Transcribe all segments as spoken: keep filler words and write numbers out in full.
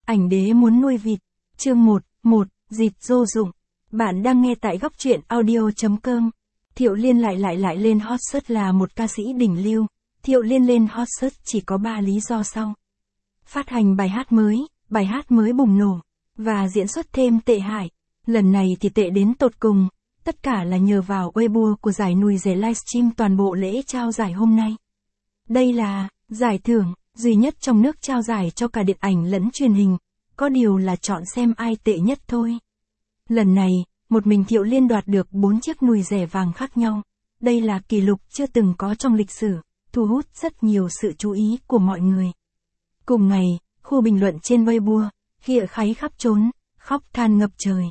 Ảnh đế muốn nuôi vịt. Chương một, một, vịt vô dụng. Bạn đang nghe tại góc truyện audio chấm com. Thiệu Liên lại lại lại lên hot search là một ca sĩ đỉnh lưu. Thiệu Liên lên hot search chỉ có ba lý do sau. Phát hành bài hát mới, bài hát mới bùng nổ, và diễn xuất thêm tệ hại. Lần này thì tệ đến tột cùng, tất cả là nhờ vào Weibo của giải Nùi Rẻ livestream toàn bộ lễ trao giải hôm nay. Đây là giải thưởng duy nhất trong nước trao giải cho cả điện ảnh lẫn truyền hình, có điều là chọn xem ai tệ nhất thôi. Lần này, một mình Thiệu Liên đoạt được bốn chiếc nùi rẻ vàng khác nhau. Đây là kỷ lục chưa từng có trong lịch sử, thu hút rất nhiều sự chú ý của mọi người. Cùng ngày, khu bình luận trên Weibo, khịa kháy khắp trốn, khóc than ngập trời.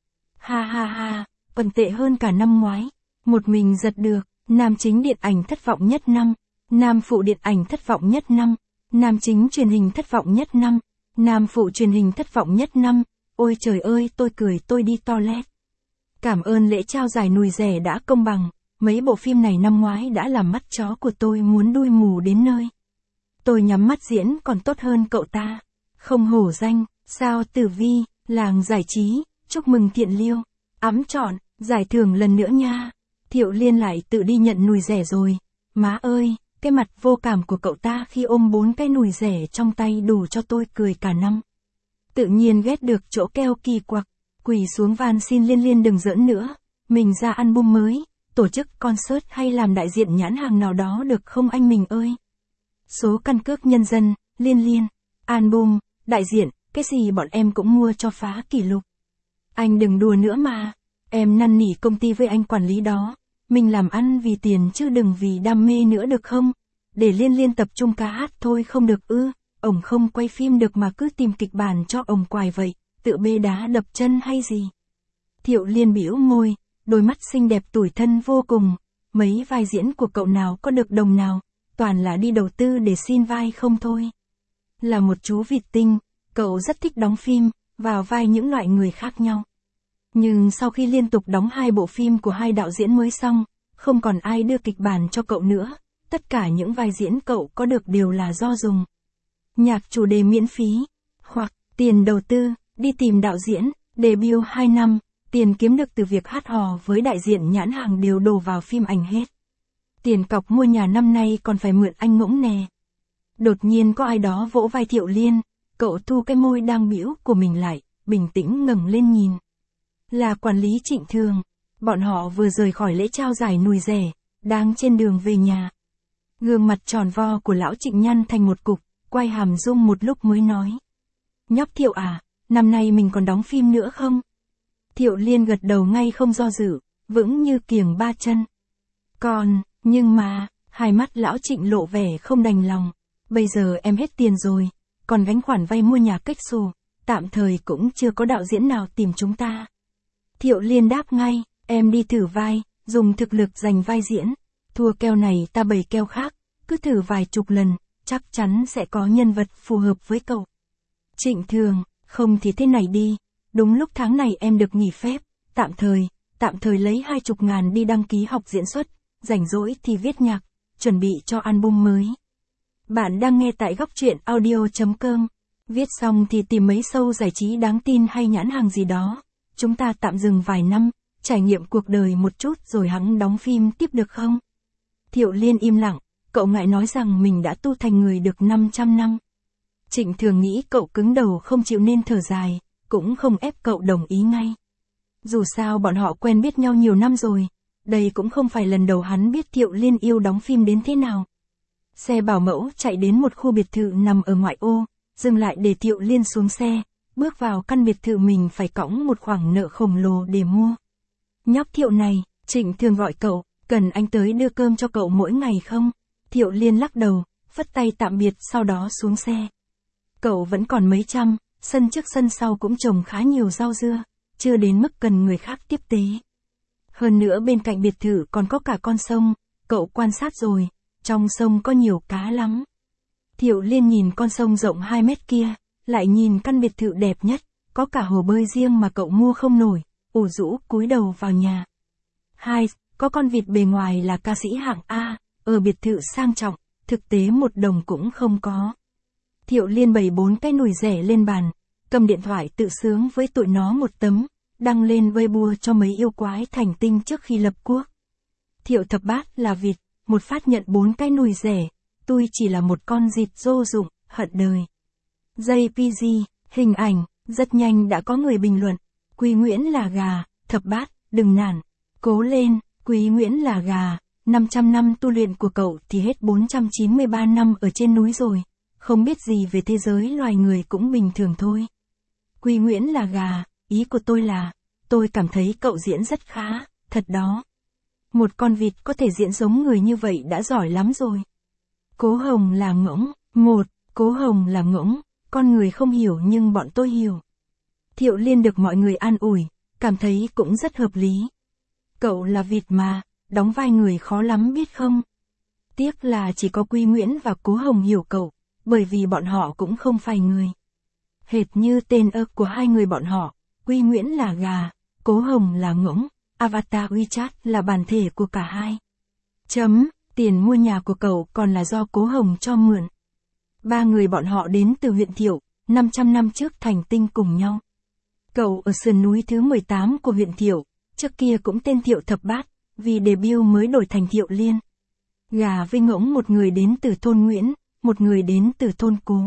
Ha ha ha, còn tệ hơn cả năm ngoái. Một mình giật được, nam chính điện ảnh thất vọng nhất năm, nam phụ điện ảnh thất vọng nhất năm, nam chính truyền hình thất vọng nhất năm, nam phụ truyền hình thất vọng nhất năm. Ôi trời ơi, tôi cười tôi đi toilet. Cảm ơn lễ trao giải Nùi Rẻ đã công bằng, mấy bộ phim này năm ngoái đã làm mắt chó của tôi muốn đuôi mù đến nơi. Tôi nhắm mắt diễn còn tốt hơn cậu ta. Không hổ danh, sao Tử Vi, làng giải trí, chúc mừng Thiện Liêu. Ẵm chọn, giải thưởng lần nữa nha. Thiệu Liên lại tự đi nhận nùi rẻ rồi. Má ơi, cái mặt vô cảm của cậu ta khi ôm bốn cái nùi rẻ trong tay đủ cho tôi cười cả năm. Tự nhiên ghét được chỗ keo kỳ quặc, quỳ xuống van xin Liên Liên đừng giỡn nữa. Mình ra album mới, tổ chức concert hay làm đại diện nhãn hàng nào đó được không anh mình ơi? Số căn cước nhân dân, Liên Liên, album, đại diện, cái gì bọn em cũng mua cho phá kỷ lục. Anh đừng đùa nữa mà, em năn nỉ công ty với anh quản lý đó. Mình làm ăn vì tiền chứ đừng vì đam mê nữa được không? Để Liên Liên tập trung ca hát thôi không được ư? Ổng không quay phim được mà cứ tìm kịch bản cho ổng quài vậy, tự bê đá đập chân hay gì? Thiệu Liên bĩu môi, đôi mắt xinh đẹp tủi thân vô cùng. Mấy vai diễn của cậu nào có được đồng nào, toàn là đi đầu tư để xin vai không thôi. Là một chú vịt tinh, cậu rất thích đóng phim, vào vai những loại người khác nhau. Nhưng sau khi liên tục đóng hai bộ phim của hai đạo diễn mới xong, không còn ai đưa kịch bản cho cậu nữa, tất cả những vai diễn cậu có được đều là do dùng nhạc chủ đề miễn phí, hoặc tiền đầu tư, đi tìm đạo diễn, debut hai năm, tiền kiếm được từ việc hát hò với đại diện nhãn hàng đều đổ vào phim ảnh hết. Tiền cọc mua nhà năm nay còn phải mượn anh ngỗng nè. Đột nhiên có ai đó vỗ vai Thiệu Liên, cậu thu cái môi đang bĩu của mình lại, bình tĩnh ngẩng lên nhìn. Là quản lý Trịnh Thường, bọn họ vừa rời khỏi lễ trao giải Nùi Rẻ, đang trên đường về nhà. Gương mặt tròn vo của lão Trịnh nhăn thành một cục, quay hàm rung một lúc mới nói. Nhóc Thiệu à, năm nay mình còn đóng phim nữa không? Thiệu Liên gật đầu ngay không do dự, vững như kiềng ba chân. Còn, nhưng mà, hai mắt lão Trịnh lộ vẻ không đành lòng. Bây giờ em hết tiền rồi, còn gánh khoản vay mua nhà cách xù, tạm thời cũng chưa có đạo diễn nào tìm chúng ta. Thiệu Liên đáp ngay, em đi thử vai, dùng thực lực giành vai diễn. Thua keo này ta bày keo khác, cứ thử vài chục lần, chắc chắn sẽ có nhân vật phù hợp với cậu. Trịnh Thường, không thì thế này đi, đúng lúc tháng này em được nghỉ phép, tạm thời, tạm thời lấy hai chục ngàn đi đăng ký học diễn xuất, rảnh rỗi thì viết nhạc, chuẩn bị cho album mới. Bạn đang nghe tại góc truyện audio chấm com. Viết xong thì tìm mấy show giải trí đáng tin hay nhãn hàng gì đó. Chúng ta tạm dừng vài năm, trải nghiệm cuộc đời một chút rồi hẵng đóng phim tiếp được không? Thiệu Liên im lặng, cậu ngại nói rằng mình đã tu thành người được năm trăm năm. Trịnh Thường nghĩ cậu cứng đầu không chịu nên thở dài, cũng không ép cậu đồng ý ngay. Dù sao bọn họ quen biết nhau nhiều năm rồi, đây cũng không phải lần đầu hắn biết Thiệu Liên yêu đóng phim đến thế nào. Xe bảo mẫu chạy đến một khu biệt thự nằm ở ngoại ô, dừng lại để Thiệu Liên xuống xe, bước vào căn biệt thự mình phải cõng một khoản nợ khổng lồ để mua. Nhóc Thiệu này, Trịnh Thường gọi cậu, cần anh tới đưa cơm cho cậu mỗi ngày không? Thiệu Liên lắc đầu, phất tay tạm biệt sau đó xuống xe. Cậu vẫn còn mấy trăm, sân trước sân sau cũng trồng khá nhiều rau dưa, chưa đến mức cần người khác tiếp tế. Hơn nữa bên cạnh biệt thự còn có cả con sông, cậu quan sát rồi, trong sông có nhiều cá lắm. Thiệu Liên nhìn con sông rộng hai mét kia, lại nhìn căn biệt thự đẹp nhất, có cả hồ bơi riêng mà cậu mua không nổi, ủ rũ cúi đầu vào nhà. Hai, có con vịt bề ngoài là ca sĩ hạng A, ở biệt thự sang trọng, thực tế một đồng cũng không có. Thiệu Liên bày bốn cái nùi rẻ lên bàn, cầm điện thoại tự sướng với tụi nó một tấm, đăng lên Weibo cho mấy yêu quái thành tinh trước khi lập quốc. Thiệu thập bát là vịt, một phát nhận bốn cái nùi rẻ, tôi chỉ là một con vịt vô dụng, hận đời. jê pê giê, hình ảnh, rất nhanh đã có người bình luận, Quý Nguyễn là gà, thập bát, đừng nản, cố lên, Quý Nguyễn là gà, năm trăm năm tu luyện của cậu thì hết bốn trăm chín mươi ba năm ở trên núi rồi, không biết gì về thế giới loài người cũng bình thường thôi. Quý Nguyễn là gà, ý của tôi là, tôi cảm thấy cậu diễn rất khá, thật đó. Một con vịt có thể diễn giống người như vậy đã giỏi lắm rồi. Cố Hồng là ngỗng, một, Cố Hồng là ngỗng, con người không hiểu nhưng bọn tôi hiểu. Thiệu Liên được mọi người an ủi, cảm thấy cũng rất hợp lý. Cậu là vịt mà, đóng vai người khó lắm biết không? Tiếc là chỉ có Quý Nguyễn và Cố Hồng hiểu cậu, bởi vì bọn họ cũng không phải người. Hệt như tên ơ của hai người bọn họ, Quý Nguyễn là gà, Cố Hồng là ngỗng, avatar WeChat là bản thể của cả hai. Chấm, tiền mua nhà của cậu còn là do Cố Hồng cho mượn. Ba người bọn họ đến từ huyện Thiệu, năm trăm năm trước thành tinh cùng nhau. Cậu ở sườn núi thứ mười tám của huyện Thiệu, trước kia cũng tên Thiệu thập bát, vì debut mới đổi thành Thiệu Liên. Gà với ngỗng một người đến từ thôn Nguyễn, một người đến từ thôn Cố.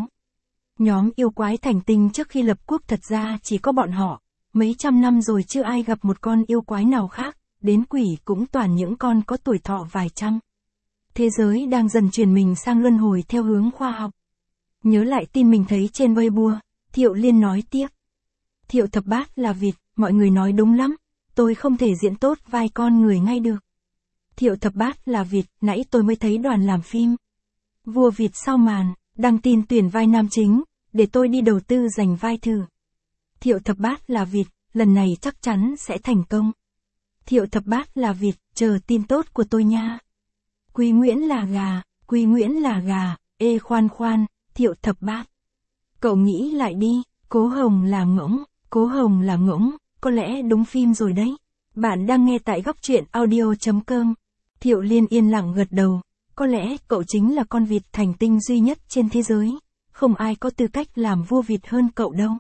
Nhóm yêu quái thành tinh trước khi lập quốc thật ra chỉ có bọn họ, mấy trăm năm rồi chưa ai gặp một con yêu quái nào khác, đến quỷ cũng toàn những con có tuổi thọ vài trăm. Thế giới đang dần chuyển mình sang luân hồi theo hướng khoa học. Nhớ lại tin mình thấy trên Weibo, Thiệu Liên nói tiếp. Thiệu thập bát là vịt, mọi người nói đúng lắm, tôi không thể diễn tốt vai con người ngay được. Thiệu thập bát là vịt, nãy tôi mới thấy đoàn làm phim. Vua vịt sau màn, đăng tin tuyển vai nam chính, để tôi đi đầu tư giành vai thử. Thiệu thập bát là vịt, lần này chắc chắn sẽ thành công. Thiệu thập bát là vịt, chờ tin tốt của tôi nha. Quý Nguyễn là gà, Quý Nguyễn là gà, ê khoan khoan, Thiệu thập bát. Cậu nghĩ lại đi, Cố Hồng là ngỗng, Cố Hồng là ngỗng, có lẽ đúng phim rồi đấy. Bạn đang nghe tại góc truyện audio chấm com. Thiệu Liên yên lặng gật đầu, có lẽ cậu chính là con vịt thành tinh duy nhất trên thế giới, không ai có tư cách làm vua vịt hơn cậu đâu.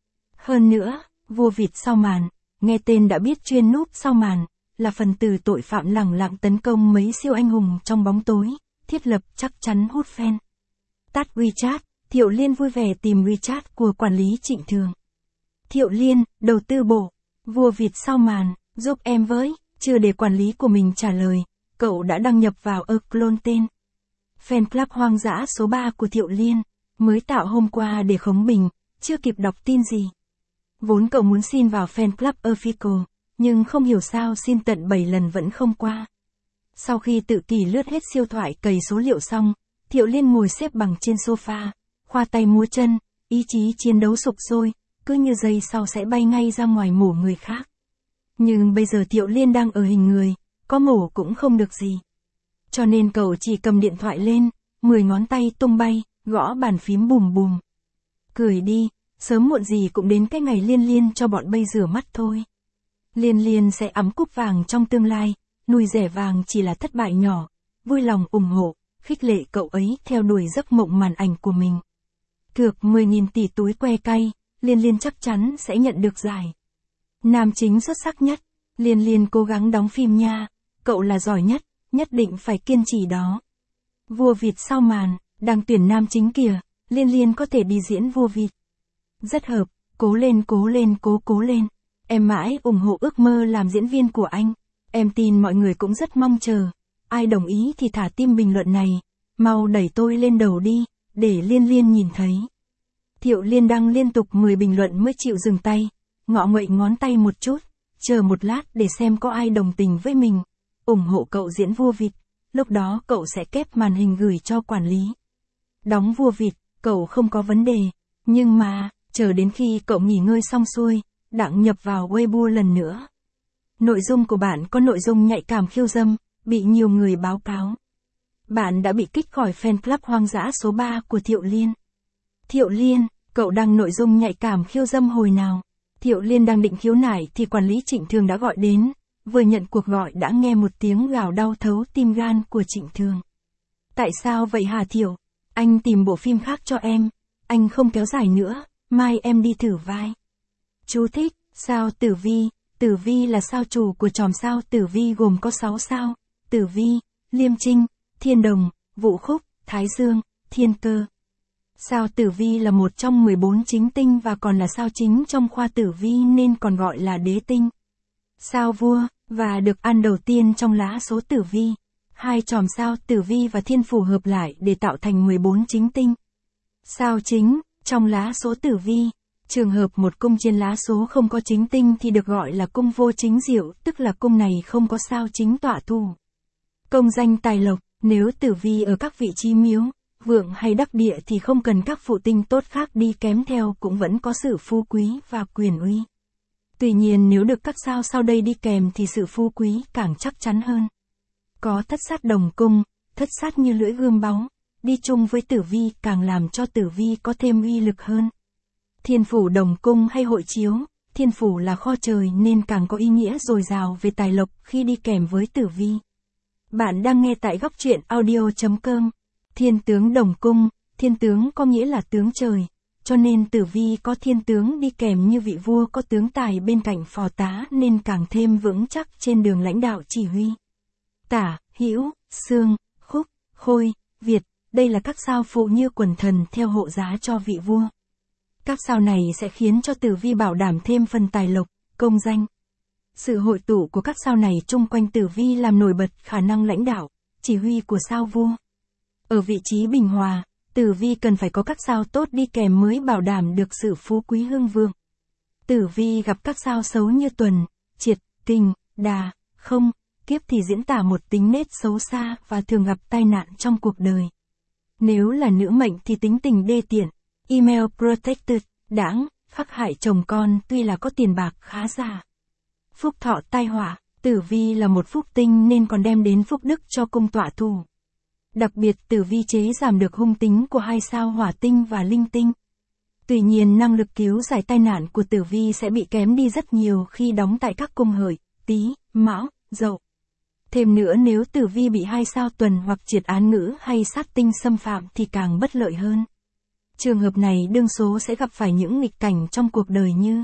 Hơn nữa, vua vịt sau màn, nghe tên đã biết chuyên núp sau màn, là phần tử tội phạm lẳng lặng tấn công mấy siêu anh hùng trong bóng tối, thiết lập chắc chắn hút fan. Tắt WeChat, Thiệu Liên vui vẻ tìm WeChat của quản lý Trịnh Thường. Thiệu Liên, đầu tư bộ, vua vịt sau màn, giúp em với, chưa để quản lý của mình trả lời, cậu đã đăng nhập vào ơ clone tên. Fan club hoang dã số ba của Thiệu Liên, mới tạo hôm qua để khống bình, chưa kịp đọc tin gì. Vốn cậu muốn xin vào fan club official, nhưng không hiểu sao xin tận bảy lần vẫn không qua. Sau khi tự kỷ lướt hết siêu thoại cày số liệu xong, Thiệu Liên ngồi xếp bằng trên sofa, khoa tay múa chân, ý chí chiến đấu sục sôi, cứ như giây sau sẽ bay ngay ra ngoài mổ người khác. Nhưng bây giờ Thiệu Liên đang ở hình người, có mổ cũng không được gì. Cho nên cậu chỉ cầm điện thoại lên, mười ngón tay tung bay, gõ bàn phím bùm bùm. Cười đi, sớm muộn gì cũng đến cái ngày Liên Liên cho bọn bây rửa mắt thôi. Liên Liên sẽ ấm cúp vàng trong tương lai, nùi rẻ vàng chỉ là thất bại nhỏ, vui lòng ủng hộ, khích lệ cậu ấy theo đuổi giấc mộng màn ảnh của mình. Cược mười nghìn tỷ túi que cay, Liên Liên chắc chắn sẽ nhận được giải. Nam chính xuất sắc nhất, Liên Liên cố gắng đóng phim nha, cậu là giỏi nhất, nhất định phải kiên trì đó. Vua vịt sau màn, đang tuyển nam chính kìa, Liên Liên có thể đi diễn vua vịt. Rất hợp, cố lên cố lên cố cố lên. Em mãi ủng hộ ước mơ làm diễn viên của anh. Em tin mọi người cũng rất mong chờ. Ai đồng ý thì thả tim bình luận này. Mau đẩy tôi lên đầu đi, để Liên Liên nhìn thấy. Thiệu Liên đăng liên tục mười bình luận mới chịu dừng tay. Ngọ nguậy ngón tay một chút, chờ một lát để xem có ai đồng tình với mình. Ủng hộ cậu diễn vua vịt, lúc đó cậu sẽ kép màn hình gửi cho quản lý. Đóng vua vịt, cậu không có vấn đề. Nhưng mà, chờ đến khi cậu nghỉ ngơi xong xuôi, đặng nhập vào Weibo lần nữa. Nội dung của bạn có nội dung nhạy cảm khiêu dâm, bị nhiều người báo cáo. Bạn đã bị kích khỏi fan club hoang dã số ba của Thiệu Liên. Thiệu Liên, cậu đăng nội dung nhạy cảm khiêu dâm hồi nào? Thiệu Liên đang định khiếu nại thì quản lý Trịnh Thường đã gọi đến. Vừa nhận cuộc gọi đã nghe một tiếng gào đau thấu tim gan của Trịnh Thường. Tại sao vậy hả Thiệu? Anh tìm bộ phim khác cho em. Anh không kéo dài nữa. mai em đi thử vai. Chú thích, sao tử vi. Tử vi là sao chủ của chòm sao tử vi gồm có sáu sao: Tử vi, Liêm Trinh, Thiên Đồng, Vũ Khúc, Thái Dương, Thiên Cơ. Sao tử vi là một trong mười bốn chính tinh và còn là sao chính trong khoa tử vi nên còn gọi là đế tinh. Sao vua, và được ăn đầu tiên trong lá số tử vi. Hai chòm sao tử vi và thiên phủ hợp lại để tạo thành mười bốn chính tinh. Sao chính, trong lá số tử vi. Trường hợp một cung trên lá số không có chính tinh thì được gọi là cung vô chính diệu, tức là cung này không có sao chính tọa thu. Công danh tài lộc, nếu tử vi ở các vị trí miếu, vượng hay đắc địa thì không cần các phụ tinh tốt khác đi kèm theo cũng vẫn có sự phú quý và quyền uy. Tuy nhiên nếu được các sao sau đây đi kèm thì sự phú quý càng chắc chắn hơn. Có thất sát đồng cung, thất sát như lưỡi gươm báu, đi chung với tử vi càng làm cho tử vi có thêm uy lực hơn. Thiên phủ đồng cung hay hội chiếu, thiên phủ là kho trời nên càng có ý nghĩa dồi dào về tài lộc khi đi kèm với tử vi. Bạn đang nghe tại góc truyện audio chấm com. Thiên tướng đồng cung, thiên tướng có nghĩa là tướng trời, cho nên tử vi có thiên tướng đi kèm như vị vua có tướng tài bên cạnh phò tá nên càng thêm vững chắc trên đường lãnh đạo chỉ huy. Tả, Hữu, Xương, Khúc, Khôi, Việt, đây là các sao phụ như quần thần theo hộ giá cho vị vua. Các sao này sẽ khiến cho tử vi bảo đảm thêm phần tài lộc, công danh. Sự hội tụ của các sao này chung quanh tử vi làm nổi bật khả năng lãnh đạo, chỉ huy của sao vua. Ở vị trí bình hòa, tử vi cần phải có các sao tốt đi kèm mới bảo đảm được sự phú quý hưng vượng. Tử vi gặp các sao xấu như Tuần, Triệt, Kình, Đà, Không, Kiếp thì diễn tả một tính nết xấu xa và thường gặp tai nạn trong cuộc đời. Nếu là nữ mệnh thì tính tình đê tiện, email protected, đãng, khắc hại chồng con tuy là có tiền bạc khá giả. Phúc thọ tai họa, tử vi là một phúc tinh nên còn đem đến phúc đức cho cung tọa thủ. Đặc biệt tử vi chế giảm được hung tính của hai sao hỏa tinh và linh tinh. Tuy nhiên năng lực cứu giải tai nạn của tử vi sẽ bị kém đi rất nhiều khi đóng tại các cung hợi, Tý, Mão, Dậu. Thêm nữa nếu tử vi bị hai sao Tuần hoặc Triệt án ngữ hay sát tinh xâm phạm thì càng bất lợi hơn. Trường hợp này đương số sẽ gặp phải những nghịch cảnh trong cuộc đời như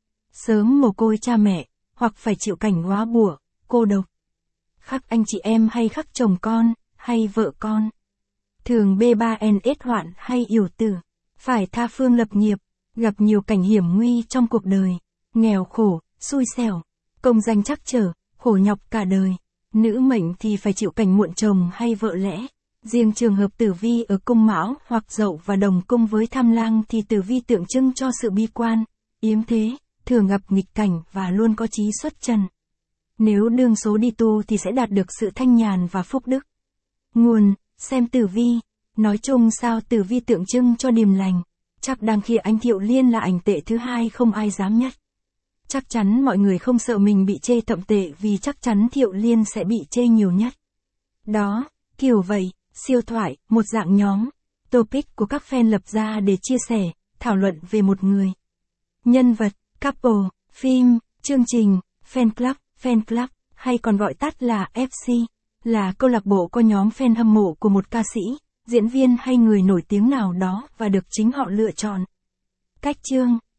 sớm mồ côi cha mẹ, hoặc phải chịu cảnh góa bủa, cô độc. Khắc anh chị em hay khắc chồng con, hay vợ con. Thường B ba N S hoạn hay yểu tử. Phải tha phương lập nghiệp, gặp nhiều cảnh hiểm nguy trong cuộc đời. Nghèo khổ, xui xẻo, công danh trắc trở, khổ nhọc cả đời. Nữ mệnh thì phải chịu cảnh muộn chồng hay vợ lẽ. Riêng trường hợp tử vi ở cung Mão hoặc Dậu và đồng cung với Tham Lang thì tử vi tượng trưng cho sự bi quan, yếm thế, thường gặp nghịch cảnh và luôn có chí xuất trần. Nếu đương số đi tu thì sẽ đạt được sự thanh nhàn và phúc đức. Nguồn, xem tử vi. Nói chung sao tử vi tượng trưng cho điềm lành. Chắc đang khi anh Thiệu Liên là ảnh tệ thứ hai không ai dám nhất. Chắc chắn mọi người không sợ mình bị chê thậm tệ vì chắc chắn Thiệu Liên sẽ bị chê nhiều nhất. Đó, kiểu vậy, siêu thoại, một dạng nhóm, topic của các fan lập ra để chia sẻ, thảo luận về một người. Nhân vật, couple, phim, chương trình, fan club, fan club, hay còn gọi tắt là ép xê, là câu lạc bộ có nhóm fan hâm mộ của một ca sĩ, diễn viên hay người nổi tiếng nào đó và được chính họ lựa chọn. Cách chương